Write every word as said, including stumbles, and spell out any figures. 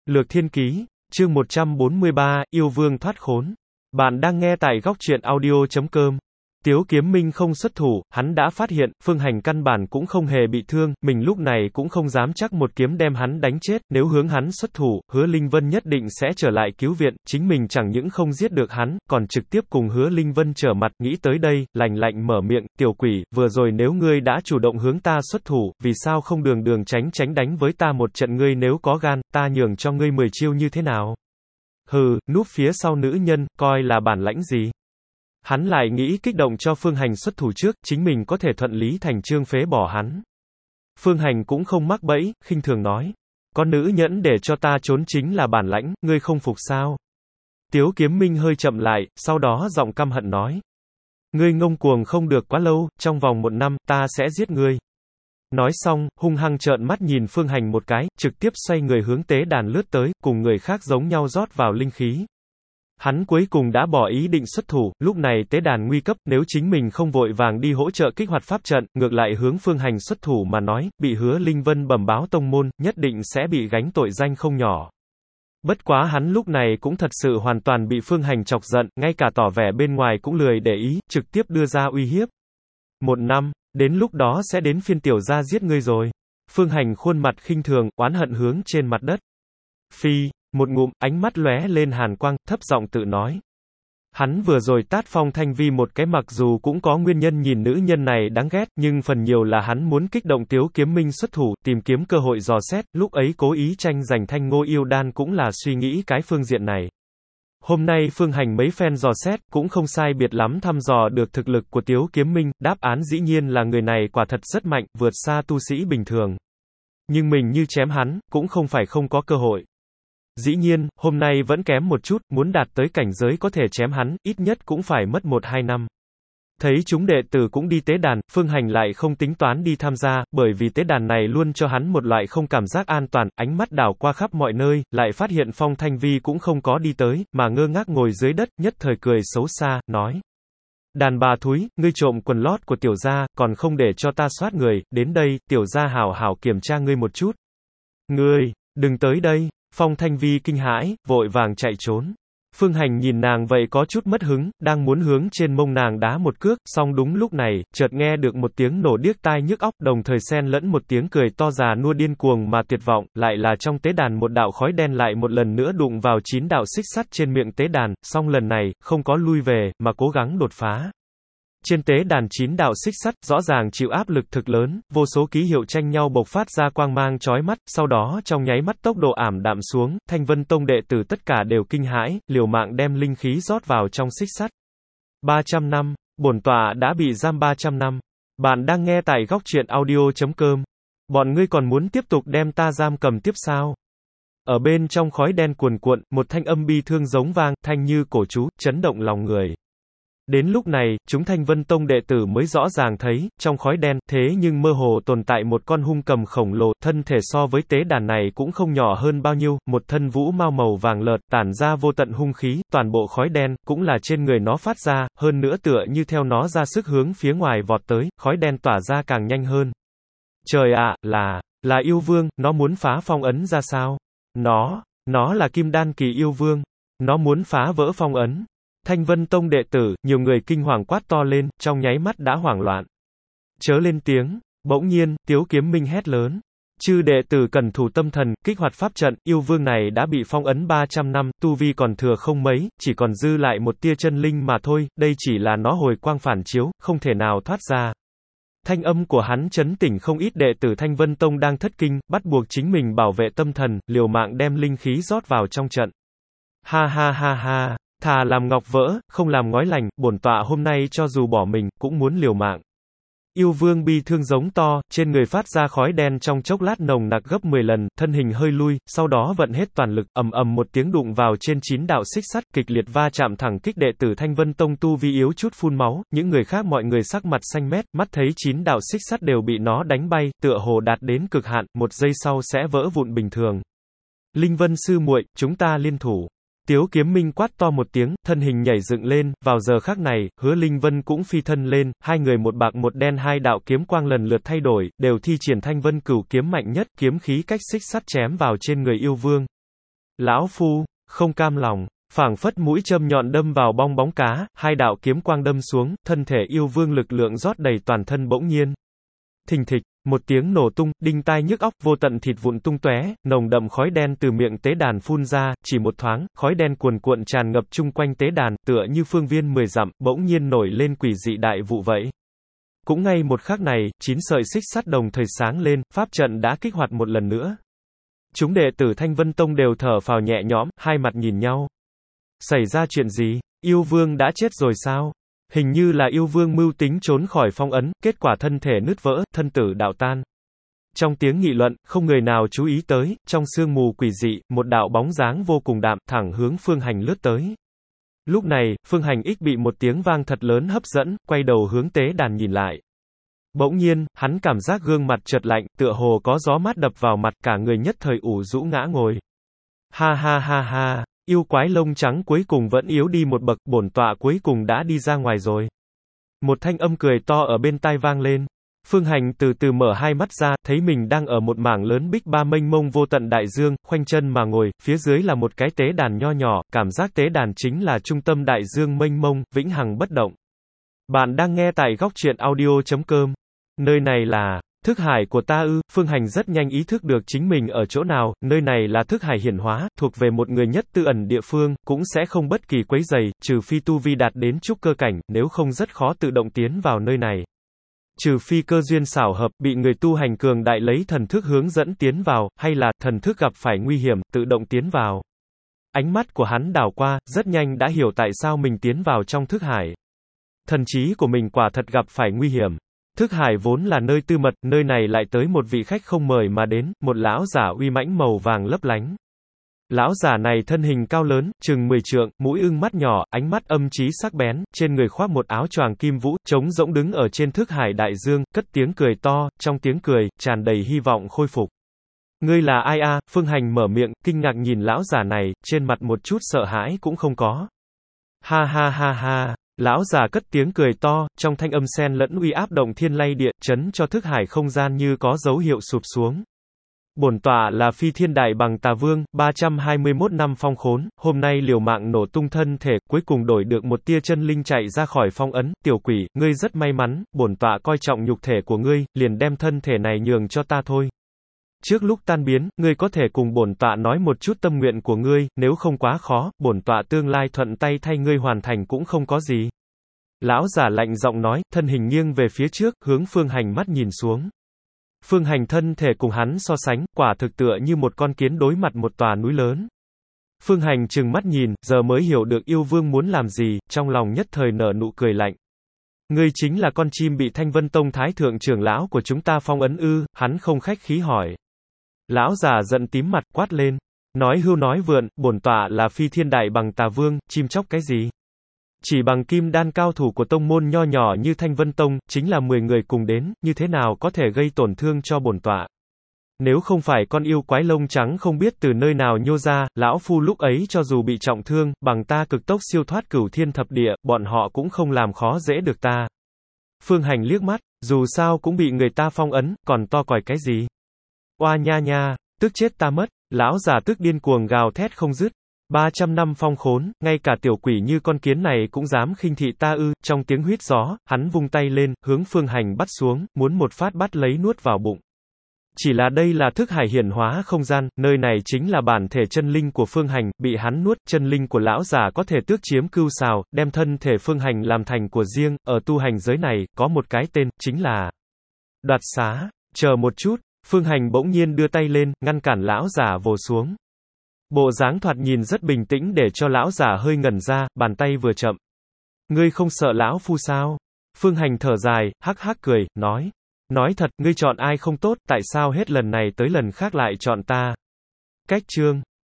Lược Thiên Ký, chương một trăm bốn mươi ba, Yêu Vương thoát khốn. Bạn đang nghe tại góc truyện audio chấm com. Tiếu Kiếm Minh không xuất thủ, hắn đã phát hiện, Phương Hành căn bản cũng không hề bị thương, mình lúc này cũng không dám chắc một kiếm đem hắn đánh chết, nếu hướng hắn xuất thủ, Hứa Linh Vân nhất định sẽ trở lại cứu viện, chính mình chẳng những không giết được hắn, còn trực tiếp cùng Hứa Linh Vân trở mặt, nghĩ tới đây, lạnh lạnh mở miệng, tiểu quỷ, vừa rồi nếu ngươi đã chủ động hướng ta xuất thủ, vì sao không đường đường tránh tránh đánh với ta một trận, ngươi nếu có gan, ta nhường cho ngươi mười chiêu như thế nào? Hừ, núp phía sau nữ nhân, coi là bản lãnh gì? Hắn lại nghĩ kích động cho Phương Hành xuất thủ trước, chính mình có thể thuận lý thành chương phế bỏ hắn. Phương Hành cũng không mắc bẫy, khinh thường nói. Có nữ nhẫn để cho ta trốn chính là bản lãnh, ngươi không phục sao? Tiếu Kiếm Minh hơi chậm lại, sau đó giọng căm hận nói. Ngươi ngông cuồng không được quá lâu, trong vòng một năm, ta sẽ giết ngươi. Nói xong, hung hăng trợn mắt nhìn Phương Hành một cái, trực tiếp xoay người hướng tế đàn lướt tới, cùng người khác giống nhau rót vào linh khí. Hắn cuối cùng đã bỏ ý định xuất thủ, lúc này tế đàn nguy cấp, nếu chính mình không vội vàng đi hỗ trợ kích hoạt pháp trận, ngược lại hướng Phương Hành xuất thủ mà nói, bị Hứa Linh Vân bẩm báo tông môn, nhất định sẽ bị gánh tội danh không nhỏ. Bất quá hắn lúc này cũng thật sự hoàn toàn bị Phương Hành chọc giận, ngay cả tỏ vẻ bên ngoài cũng lười để ý, trực tiếp đưa ra uy hiếp. Một năm, đến lúc đó sẽ đến phiên tiểu gia giết ngươi rồi. Phương Hành khuôn mặt khinh thường, oán hận hướng trên mặt đất. Phi. Một ngụm, ánh mắt lóe lên hàn quang, thấp giọng tự nói. Hắn vừa rồi tát Phong Thanh Vi một cái, mặc dù cũng có nguyên nhân nhìn nữ nhân này đáng ghét, nhưng phần nhiều là hắn muốn kích động Tiếu Kiếm Minh xuất thủ, tìm kiếm cơ hội dò xét, lúc ấy cố ý tranh giành Thanh Ngô yêu đan cũng là suy nghĩ cái phương diện này. Hôm nay Phương Hành mấy phen dò xét, cũng không sai biệt lắm thăm dò được thực lực của Tiếu Kiếm Minh, đáp án dĩ nhiên là người này quả thật rất mạnh, vượt xa tu sĩ bình thường. Nhưng mình như chém hắn, cũng không phải không có cơ hội. Dĩ nhiên, hôm nay vẫn kém một chút, muốn đạt tới cảnh giới có thể chém hắn, ít nhất cũng phải mất một hai năm. Thấy chúng đệ tử cũng đi tế đàn, Phương Hành lại không tính toán đi tham gia, bởi vì tế đàn này luôn cho hắn một loại không cảm giác an toàn, ánh mắt đảo qua khắp mọi nơi, lại phát hiện Phong Thanh Vi cũng không có đi tới, mà ngơ ngác ngồi dưới đất, nhất thời cười xấu xa, nói. Đàn bà thúi, ngươi trộm quần lót của tiểu gia, còn không để cho ta soát người, đến đây, tiểu gia hảo hảo kiểm tra ngươi một chút. Ngươi, đừng tới đây. Phong Thanh Vi kinh hãi, vội vàng chạy trốn. Phương Hành nhìn nàng vậy có chút mất hứng, đang muốn hướng trên mông nàng đá một cước, song đúng lúc này, chợt nghe được một tiếng nổ điếc tai nhức óc, đồng thời xen lẫn một tiếng cười to già nua điên cuồng mà tuyệt vọng, lại là trong tế đàn một đạo khói đen lại một lần nữa đụng vào chín đạo xích sắt trên miệng tế đàn, song lần này, không có lui về, mà cố gắng đột phá. Trên tế đàn chín đạo xích sắt, rõ ràng chịu áp lực thực lớn, vô số ký hiệu tranh nhau bộc phát ra quang mang chói mắt, sau đó trong nháy mắt tốc độ ảm đạm xuống, Thanh Vân Tông đệ tử tất cả đều kinh hãi, liều mạng đem linh khí rót vào trong xích sắt. ba trăm năm, bổn tọa đã bị giam ba trăm năm. Bạn đang nghe tại góc truyện audio chấm com. Bọn ngươi còn muốn tiếp tục đem ta giam cầm tiếp sao? Ở bên trong khói đen cuồn cuộn, một thanh âm bi thương giống vang, thanh như cổ chú, chấn động lòng người. Đến lúc này, chúng Thanh Vân Tông đệ tử mới rõ ràng thấy, trong khói đen, thế nhưng mơ hồ tồn tại một con hung cầm khổng lồ, thân thể so với tế đàn này cũng không nhỏ hơn bao nhiêu, một thân vũ mao màu vàng lợt, tản ra vô tận hung khí, toàn bộ khói đen, cũng là trên người nó phát ra, hơn nữa tựa như theo nó ra sức hướng phía ngoài vọt tới, khói đen tỏa ra càng nhanh hơn. Trời ạ, là, là yêu vương, nó muốn phá phong ấn ra sao? Nó, nó là kim đan kỳ yêu vương, nó muốn phá vỡ phong ấn. Thanh Vân Tông đệ tử, nhiều người kinh hoàng quát to lên, trong nháy mắt đã hoảng loạn. Chớ lên tiếng, bỗng nhiên, Tiếu Kiếm Minh hét lớn. Chư đệ tử cần thủ tâm thần, kích hoạt pháp trận, yêu vương này đã bị phong ấn ba trăm năm, tu vi còn thừa không mấy, chỉ còn dư lại một tia chân linh mà thôi, đây chỉ là nó hồi quang phản chiếu, không thể nào thoát ra. Thanh âm của hắn chấn tỉnh không ít đệ tử Thanh Vân Tông đang thất kinh, bắt buộc chính mình bảo vệ tâm thần, liều mạng đem linh khí rót vào trong trận. Ha ha ha ha. Thà làm ngọc vỡ, không làm ngói lành, bổn tọa hôm nay cho dù bỏ mình, cũng muốn liều mạng. Yêu vương bi thương giống to, trên người phát ra khói đen trong chốc lát nồng nặc gấp mười lần, thân hình hơi lui, sau đó vận hết toàn lực, ầm ầm một tiếng đụng vào trên chín đạo xích sắt, kịch liệt va chạm thẳng kích đệ tử Thanh Vân Tông tu vi yếu chút phun máu, những người khác mọi người sắc mặt xanh mét, mắt thấy chín đạo xích sắt đều bị nó đánh bay, tựa hồ đạt đến cực hạn, một giây sau sẽ vỡ vụn bình thường. Linh Vân sư muội, chúng ta liên thủ. Tiếu Kiếm Minh quát to một tiếng, thân hình nhảy dựng lên, vào giờ khắc này, Hứa Linh Vân cũng phi thân lên, hai người một bạc một đen hai đạo kiếm quang lần lượt thay đổi, đều thi triển Thanh Vân Cửu kiếm mạnh nhất, kiếm khí cách xích sắt chém vào trên người yêu vương. Lão Phu, không cam lòng. Phảng phất mũi châm nhọn đâm vào bong bóng cá, hai đạo kiếm quang đâm xuống, thân thể yêu vương lực lượng rót đầy toàn thân bỗng nhiên. Thình thịch, một tiếng nổ tung, đinh tai nhức óc, vô tận thịt vụn tung tóe, nồng đậm khói đen từ miệng tế đàn phun ra, chỉ một thoáng, khói đen cuồn cuộn tràn ngập chung quanh tế đàn, tựa như phương viên mười dặm, bỗng nhiên nổi lên quỷ dị đại vụ vậy. Cũng ngay một khắc này, chín sợi xích sắt đồng thời sáng lên, pháp trận đã kích hoạt một lần nữa. Chúng đệ tử Thanh Vân Tông đều thở phào nhẹ nhõm, hai mặt nhìn nhau. Xảy ra chuyện gì? Yêu vương đã chết rồi sao? Hình như là yêu vương mưu tính trốn khỏi phong ấn, kết quả thân thể nứt vỡ, thân tử đạo tan. Trong tiếng nghị luận, không người nào chú ý tới, trong sương mù quỷ dị, một đạo bóng dáng vô cùng đạm, thẳng hướng Phương Hành lướt tới. Lúc này, Phương Hành ích bị một tiếng vang thật lớn hấp dẫn, quay đầu hướng tế đàn nhìn lại. Bỗng nhiên, hắn cảm giác gương mặt chợt lạnh, tựa hồ có gió mát đập vào mặt, cả người nhất thời ủ rũ ngã ngồi. Ha ha ha ha, yêu quái lông trắng cuối cùng vẫn yếu đi một bậc, bổn tọa cuối cùng đã đi ra ngoài rồi. Một thanh âm cười to ở bên tai vang lên. Phương Hành từ từ mở hai mắt ra, thấy mình đang ở một mảng lớn bích ba mênh mông vô tận đại dương, khoanh chân mà ngồi, phía dưới là một cái tế đàn nho nhỏ, cảm giác tế đàn chính là trung tâm đại dương mênh mông, vĩnh hằng bất động. Bạn đang nghe tại góc truyện audio chấm com. Nơi này là thức hải của ta ư? Phương Hành rất nhanh ý thức được chính mình ở chỗ nào, nơi này là thức hải hiển hóa, thuộc về một người nhất tư ẩn địa phương, cũng sẽ không bất kỳ quấy rầy, trừ phi tu vi đạt đến trúc cơ cảnh, nếu không rất khó tự động tiến vào nơi này. Trừ phi cơ duyên xảo hợp, bị người tu hành cường đại lấy thần thức hướng dẫn tiến vào, hay là thần thức gặp phải nguy hiểm, tự động tiến vào. Ánh mắt của hắn đảo qua, rất nhanh đã hiểu tại sao mình tiến vào trong thức hải. Thần trí của mình quả thật gặp phải nguy hiểm. Thức hải vốn là nơi tư mật, nơi này lại tới một vị khách không mời mà đến, một lão giả uy mãnh màu vàng lấp lánh. Lão giả này thân hình cao lớn, chừng mười trượng, mũi ưng mắt nhỏ, ánh mắt âm trí sắc bén, trên người khoác một áo choàng kim vũ, trống rỗng đứng ở trên thức hải đại dương, cất tiếng cười to, trong tiếng cười, tràn đầy hy vọng khôi phục. Ngươi là ai a? Phương Hành mở miệng, kinh ngạc nhìn lão giả này, trên mặt một chút sợ hãi cũng không có. Ha ha ha ha. Lão già cất tiếng cười to, trong thanh âm xen lẫn uy áp động thiên lay địa, chấn cho thức hải không gian như có dấu hiệu sụp xuống. Bổn tọa là Phi Thiên Đại Bằng Tà Vương, ba trăm hai mươi mốt năm phong khốn, hôm nay liều mạng nổ tung thân thể, cuối cùng đổi được một tia chân linh chạy ra khỏi phong ấn, tiểu quỷ, ngươi rất may mắn, bổn tọa coi trọng nhục thể của ngươi, liền đem thân thể này nhường cho ta thôi. Trước lúc tan biến, ngươi có thể cùng bổn tọa nói một chút tâm nguyện của ngươi, nếu không quá khó, bổn tọa tương lai thuận tay thay ngươi hoàn thành cũng không có gì. Lão giả lạnh giọng nói, thân hình nghiêng về phía trước, hướng Phương Hành mắt nhìn xuống. Phương Hành thân thể cùng hắn so sánh, quả thực tựa như một con kiến đối mặt một tòa núi lớn. Phương Hành trừng mắt nhìn, giờ mới hiểu được yêu vương muốn làm gì, trong lòng nhất thời nở nụ cười lạnh. Ngươi chính là con chim bị Thanh Vân Tông thái thượng trưởng lão của chúng ta phong ấn ư? Hắn không khách khí hỏi. Lão già giận tím mặt, quát lên. Nói hưu nói vượn, bổn tọa là Phi Thiên Đại Bằng Tà Vương, chim chóc cái gì? Chỉ bằng kim đan cao thủ của tông môn nho nhỏ như Thanh Vân Tông, chính là mười người cùng đến, như thế nào có thể gây tổn thương cho bổn tọa? Nếu không phải con yêu quái lông trắng không biết từ nơi nào nhô ra, lão phu lúc ấy cho dù bị trọng thương, bằng ta cực tốc siêu thoát cửu thiên thập địa, bọn họ cũng không làm khó dễ được ta. Phương Hành liếc mắt, dù sao cũng bị người ta phong ấn, còn to còi cái gì? Oa nha nha, tức chết ta mất, lão già tức điên cuồng gào thét không dứt. ba trăm năm phong khốn, ngay cả tiểu quỷ như con kiến này cũng dám khinh thị ta ư? Trong tiếng huýt gió, hắn vung tay lên, hướng Phương Hành bắt xuống, muốn một phát bắt lấy nuốt vào bụng. Chỉ là đây là thức hải hiển hóa không gian, nơi này chính là bản thể chân linh của Phương Hành, bị hắn nuốt, chân linh của lão già có thể tước chiếm cưu sào, đem thân thể Phương Hành làm thành của riêng, ở tu hành giới này, có một cái tên, chính là đoạt xá. Chờ một chút, Phương Hành bỗng nhiên đưa tay lên, ngăn cản lão già vồ xuống. Bộ dáng thoạt nhìn rất bình tĩnh để cho lão già hơi ngẩn ra, bàn tay vừa chậm. Ngươi không sợ lão phu sao? Phương Hành thở dài, hắc hắc cười, nói. Nói thật, ngươi chọn ai không tốt, tại sao hết lần này tới lần khác lại chọn ta? Cách chương.